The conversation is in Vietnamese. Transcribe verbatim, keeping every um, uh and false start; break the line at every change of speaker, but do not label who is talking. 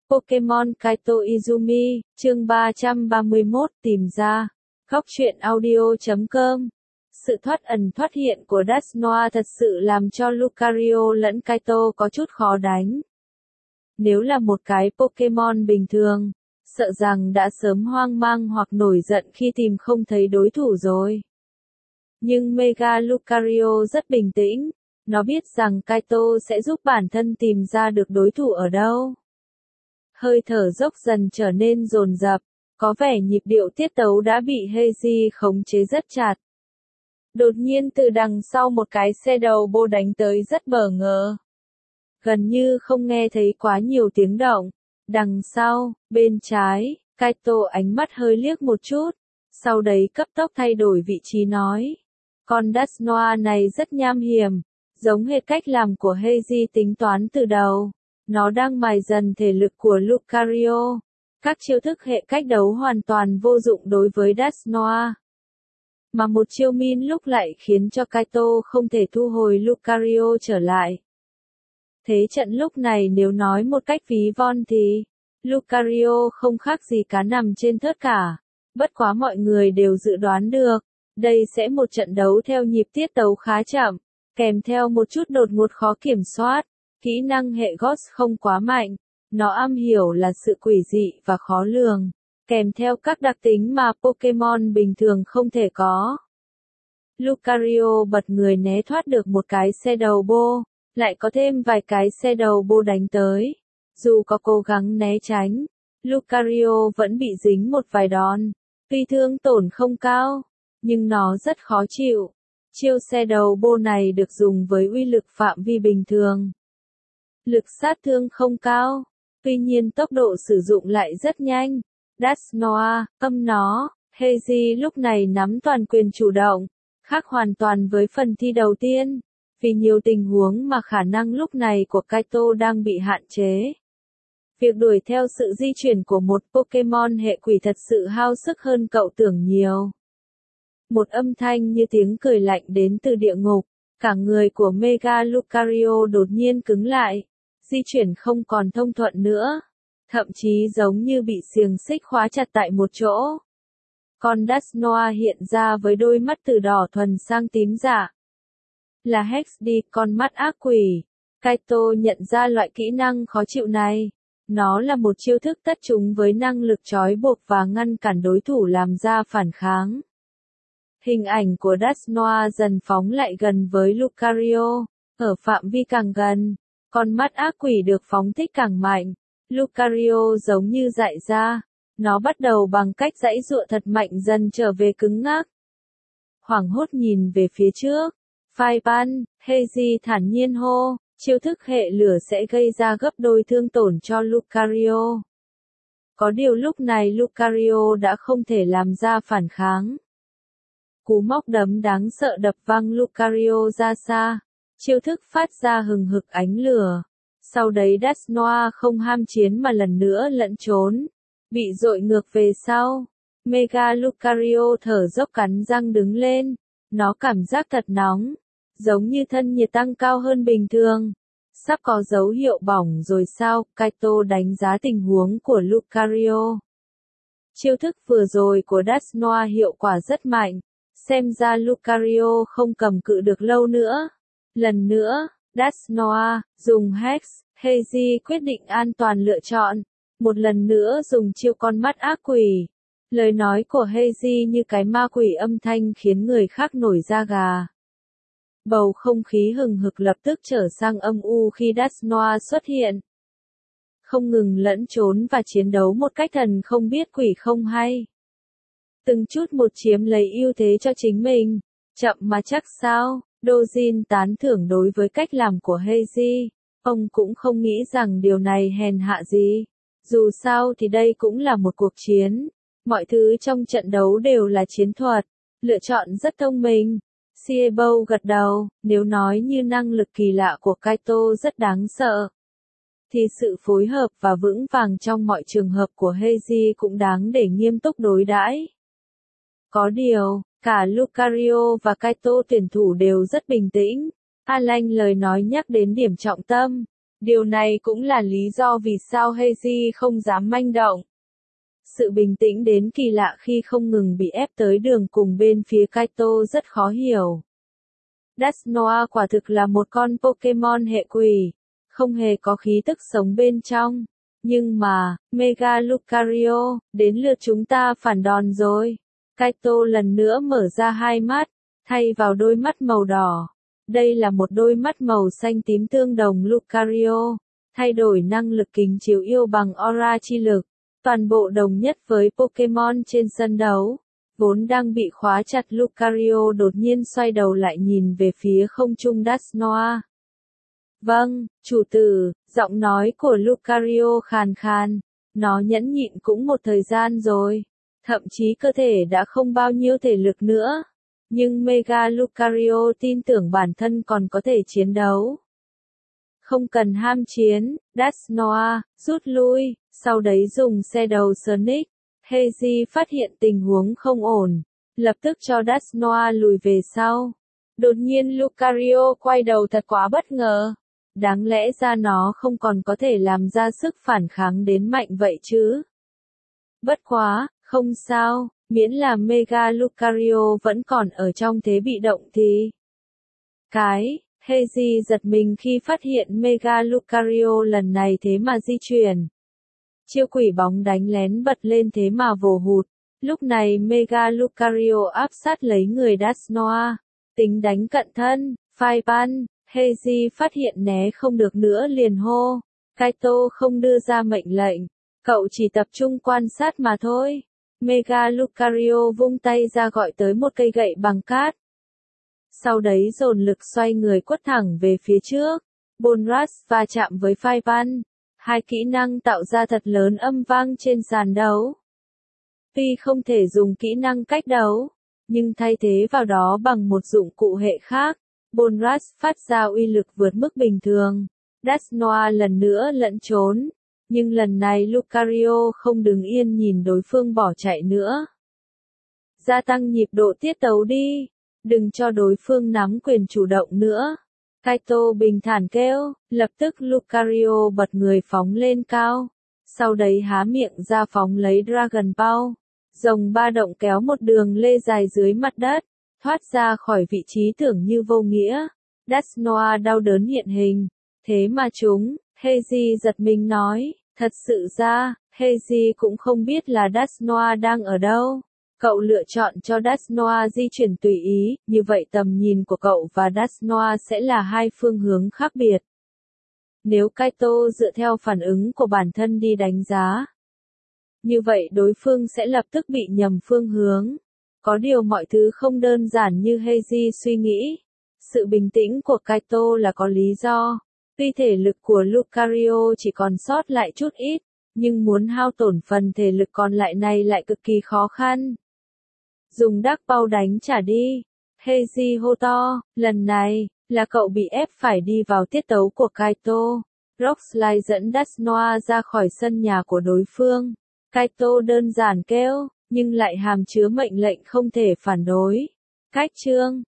Pokemon Kaito Izumi, chương ba trăm ba mươi mốt, tìm ra. Góc truyện audio chấm com. Sự thoát ẩn thoát hiện của Dusknoir thật sự làm cho Lucario lẫn Kaito có chút khó đánh. Nếu là một cái Pokemon bình thường, sợ rằng đã sớm hoang mang hoặc nổi giận khi tìm không thấy đối thủ rồi. Nhưng Mega Lucario rất bình tĩnh, nó biết rằng Kaito sẽ giúp bản thân tìm ra được đối thủ ở đâu. Hơi thở dốc dần trở nên dồn dập, có vẻ nhịp điệu tiết tấu đã bị Heiji khống chế rất chặt. Đột nhiên từ đằng sau một cái xe đầu bô đánh tới rất bờ ngờ. Gần như không nghe thấy quá nhiều tiếng động. Đằng sau, bên trái, Kaito ánh mắt hơi liếc một chút, sau đấy cấp tốc thay đổi vị trí nói. Con Dusknoir này rất nham hiểm, giống hệt cách làm của Heiji tính toán từ đầu. Nó đang mài dần thể lực của Lucario. Các chiêu thức hệ cách đấu hoàn toàn vô dụng đối với Dusknoir. Mà một chiêu min lúc lại khiến cho Kaito không thể thu hồi Lucario trở lại. Thế trận lúc này nếu nói một cách ví von thì, Lucario không khác gì cá nằm trên thớt cả. Bất quá mọi người đều dự đoán được, đây sẽ một trận đấu theo nhịp tiết tấu khá chậm, kèm theo một chút đột ngột khó kiểm soát. Kỹ năng hệ Ghost không quá mạnh, nó am hiểu là sự quỷ dị và khó lường, kèm theo các đặc tính mà Pokemon bình thường không thể có. Lucario bật người né thoát được một cái xe đầu bô, lại có thêm vài cái xe đầu bô đánh tới. Dù có cố gắng né tránh, Lucario vẫn bị dính một vài đòn. Tuy thương tổn không cao, nhưng nó rất khó chịu. Chiêu xe đầu bô này được dùng với uy lực phạm vi bình thường. Lực sát thương không cao, tuy nhiên tốc độ sử dụng lại rất nhanh. Dusknoir, âm nó, Heiji lúc này nắm toàn quyền chủ động, khác hoàn toàn với phần thi đầu tiên, vì nhiều tình huống mà khả năng lúc này của Kaito đang bị hạn chế. Việc đuổi theo sự di chuyển của một Pokemon hệ quỷ thật sự hao sức hơn cậu tưởng nhiều. Một âm thanh như tiếng cười lạnh đến từ địa ngục, cả người của Mega Lucario đột nhiên cứng lại. Di chuyển không còn thông thuận nữa, thậm chí giống như bị xiềng xích khóa chặt tại một chỗ. Con Dusknoir hiện ra với đôi mắt từ đỏ thuần sang tím dạ. Là Hexdy, con mắt ác quỷ. Kaito nhận ra loại kỹ năng khó chịu này. Nó là một chiêu thức tất chúng với năng lực trói buộc và ngăn cản đối thủ làm ra phản kháng. Hình ảnh của Dusknoir dần phóng lại gần với Lucario, ở phạm vi càng gần. Con mắt ác quỷ được phóng thích càng mạnh, Lucario giống như dại ra, nó bắt đầu bằng cách giãy giụa thật mạnh dần trở về cứng ngắc. Hoảng hốt nhìn về phía trước, phai ban, Heiji thản nhiên hô, chiêu thức hệ lửa sẽ gây ra gấp đôi thương tổn cho Lucario. Có điều lúc này Lucario đã không thể làm ra phản kháng. Cú móc đấm đáng sợ đập văng Lucario ra xa. Chiêu thức phát ra hừng hực ánh lửa. Sau đấy Dusknoir không ham chiến mà lần nữa lẫn trốn. Bị dội ngược về sau. Mega Lucario thở dốc cắn răng đứng lên. Nó cảm giác thật nóng. Giống như thân nhiệt tăng cao hơn bình thường. Sắp có dấu hiệu bỏng rồi sao? Kaito đánh giá tình huống của Lucario. Chiêu thức vừa rồi của Dusknoir hiệu quả rất mạnh. Xem ra Lucario không cầm cự được lâu nữa. Lần nữa, Dusknoir, dùng Hex, Heiji quyết định an toàn lựa chọn. Một lần nữa dùng chiêu con mắt ác quỷ. Lời nói của Heiji như cái ma quỷ âm thanh khiến người khác nổi da gà. Bầu không khí hừng hực lập tức trở sang âm u khi Dusknoir xuất hiện. Không ngừng lẫn trốn và chiến đấu một cách thần không biết quỷ không hay. Từng chút một chiếm lấy ưu thế cho chính mình. Chậm mà chắc sao? Dojin tán thưởng đối với cách làm của Heiji. Ông cũng không nghĩ rằng điều này hèn hạ gì. Dù sao thì đây cũng là một cuộc chiến. Mọi thứ trong trận đấu đều là chiến thuật. Lựa chọn rất thông minh. Siebo gật đầu. Nếu nói như năng lực kỳ lạ của Kaito rất đáng sợ, thì sự phối hợp và vững vàng trong mọi trường hợp của Heiji cũng đáng để nghiêm túc đối đãi. Có điều, cả Lucario và Kaito tuyển thủ đều rất bình tĩnh. Alan lời nói nhắc đến điểm trọng tâm. Điều này cũng là lý do vì sao Heiji không dám manh động. Sự bình tĩnh đến kỳ lạ khi không ngừng bị ép tới đường cùng bên phía Kaito rất khó hiểu. Dusk Noir quả thực là một con Pokemon hệ quỷ, không hề có khí tức sống bên trong. Nhưng mà, Mega Lucario, đến lượt chúng ta phản đòn rồi. Kaito lần nữa mở ra hai mắt, thay vào đôi mắt màu đỏ. Đây là một đôi mắt màu xanh tím tương đồng Lucario, thay đổi năng lực kính chiếu yêu bằng aura chi lực, toàn bộ đồng nhất với Pokemon trên sân đấu. Vốn đang bị khóa chặt Lucario đột nhiên xoay đầu lại nhìn về phía không trung Dusk Noir. Vâng, chủ tử, giọng nói của Lucario khàn khàn, nó nhẫn nhịn cũng một thời gian rồi, thậm chí cơ thể đã không bao nhiêu thể lực nữa. Nhưng Mega Lucario tin tưởng bản thân còn có thể chiến đấu. Không cần ham chiến, Dusk Noir, rút lui, sau đấy dùng xe đầu Sonic. Heiji phát hiện tình huống không ổn, lập tức cho Dusk Noir lùi về sau. Đột nhiên Lucario quay đầu thật quá bất ngờ. Đáng lẽ ra nó không còn có thể làm ra sức phản kháng đến mạnh vậy chứ. Bất quá, không sao, miễn là Mega Lucario vẫn còn ở trong thế bị động thì. Cái, Heiji giật mình khi phát hiện Mega Lucario lần này thế mà di chuyển. Chiêu quỷ bóng đánh lén bật lên thế mà vồ hụt. Lúc này Mega Lucario áp sát lấy người Dusk Noir. Tính đánh cận thân, phai ban, Heiji phát hiện né không được nữa liền hô. Kaito không đưa ra mệnh lệnh. Cậu chỉ tập trung quan sát mà thôi. Mega Lucario vung tay ra gọi tới một cây gậy bằng cát. Sau đấy dồn lực xoay người quất thẳng về phía trước. Bonras va chạm với phai ban. Hai kỹ năng tạo ra thật lớn âm vang trên sàn đấu. Tuy không thể dùng kỹ năng cách đấu, nhưng thay thế vào đó bằng một dụng cụ hệ khác, Bonras phát ra uy lực vượt mức bình thường. Dusk Noir lần nữa lẫn trốn, nhưng lần này Lucario không đứng yên nhìn đối phương bỏ chạy nữa. Gia tăng nhịp độ tiết tấu đi, đừng cho đối phương nắm quyền chủ động nữa. Kaito bình thản kêu, lập tức Lucario bật người phóng lên cao. Sau đấy há miệng ra phóng lấy Dragon Ball. Rồng ba động kéo một đường lê dài dưới mặt đất, thoát ra khỏi vị trí tưởng như vô nghĩa. Dusk Noir đau đớn hiện hình. Thế mà chúng, Heiji giật mình nói, thật sự ra, Heiji cũng không biết là Dusk Noir đang ở đâu. Cậu lựa chọn cho Dusk Noir di chuyển tùy ý, như vậy tầm nhìn của cậu và Dusk Noir sẽ là hai phương hướng khác biệt. Nếu Kaito dựa theo phản ứng của bản thân đi đánh giá, như vậy đối phương sẽ lập tức bị nhầm phương hướng. Có điều mọi thứ không đơn giản như Heiji suy nghĩ. Sự bình tĩnh của Kaito là có lý do. Tuy thể lực của Lucario chỉ còn sót lại chút ít, nhưng muốn hao tổn phần thể lực còn lại này lại cực kỳ khó khăn. Dùng đắc bao đánh trả đi. Heiji hô to, lần này, là cậu bị ép phải đi vào tiết tấu của Kaito. Rockslide dẫn Dusk Noir ra khỏi sân nhà của đối phương. Kaito đơn giản kêu, nhưng lại hàm chứa mệnh lệnh không thể phản đối. Cách chương